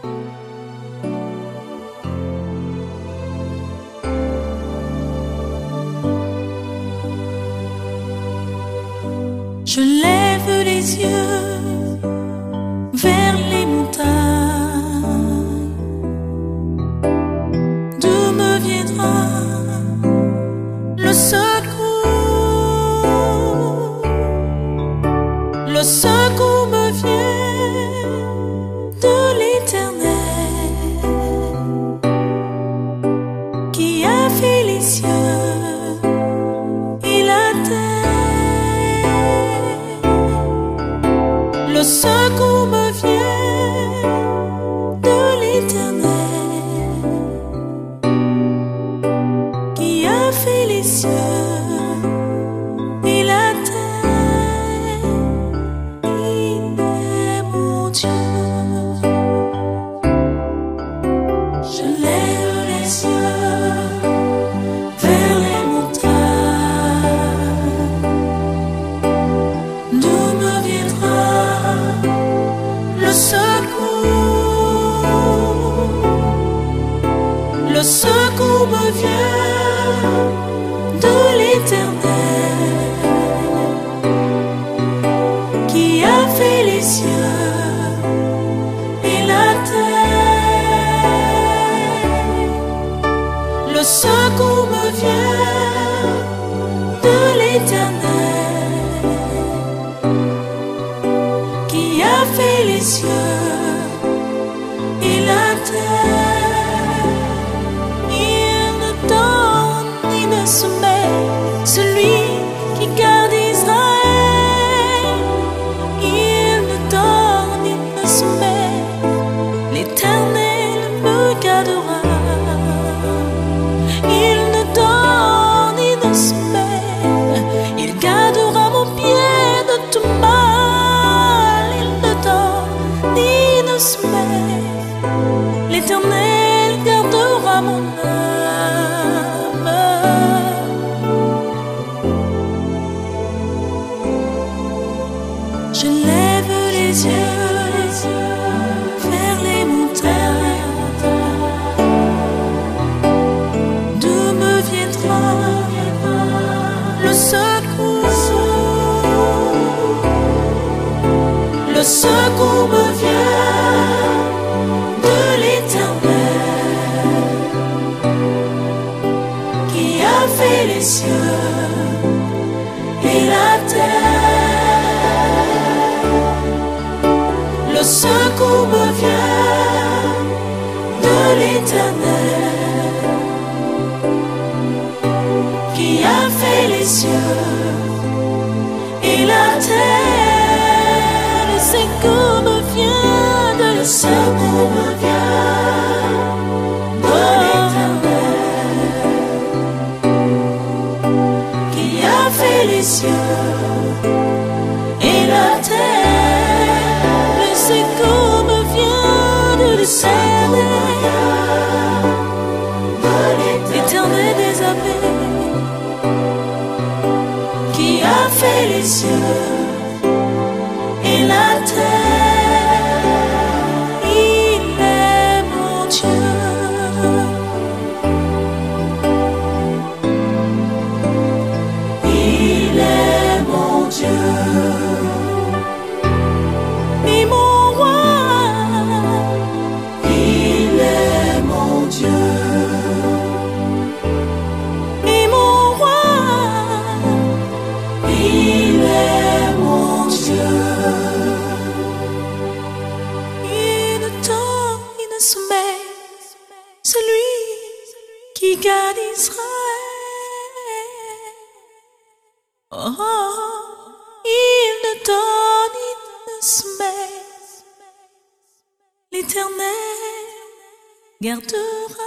Je lève les yeux vers les montagnes. D'où me viendra le secours? Le secours me vient de l'Éternel qui a fait les cieux et la terre. Le secours me vient de l'Éternel qui a fait les cieux et la terre. Il est mon Dieu. Je lève les yeux vers les montagnes. D'où me viendra le secours? Le secours me vient de l'Éternel qui a fait les cieux et la terre. Le secours me vient de l'Éternel qui a fait les cieux et la terre. Il ne donne ni ne sommeille celui qui garde Israël. Il ne donne ni ne sommeille, l'Éternel me gardera. Il ne donne ni ne sommeille, il gardera mon pied de tout mal. Il ne donne ni ne sommeille, l'Éternel gardera mon âme. Je lève les yeux vers les montagnes. D'où me viendra le secours? Le secours me vient de l'Éternel qui a fait les cieux et la terre. Le secours me vient de l'Éternel qui a fait les cieux et la terre. Le secours me vient de le secours me vient de l'Éternel qui a fait les cieux et la terre. Le secours me vient de l'Éternel des armées qui a fait les cieux et la terre. Il est mon Dieu. Il est mon Dieu et mon roi. Il est mon Dieu et mon roi. Il est mon Dieu. Il ne dort, il ne sommeille, celui qui garde Israël. Oh, oh, il ne dort, il ne sommeille, l'Éternel gardera.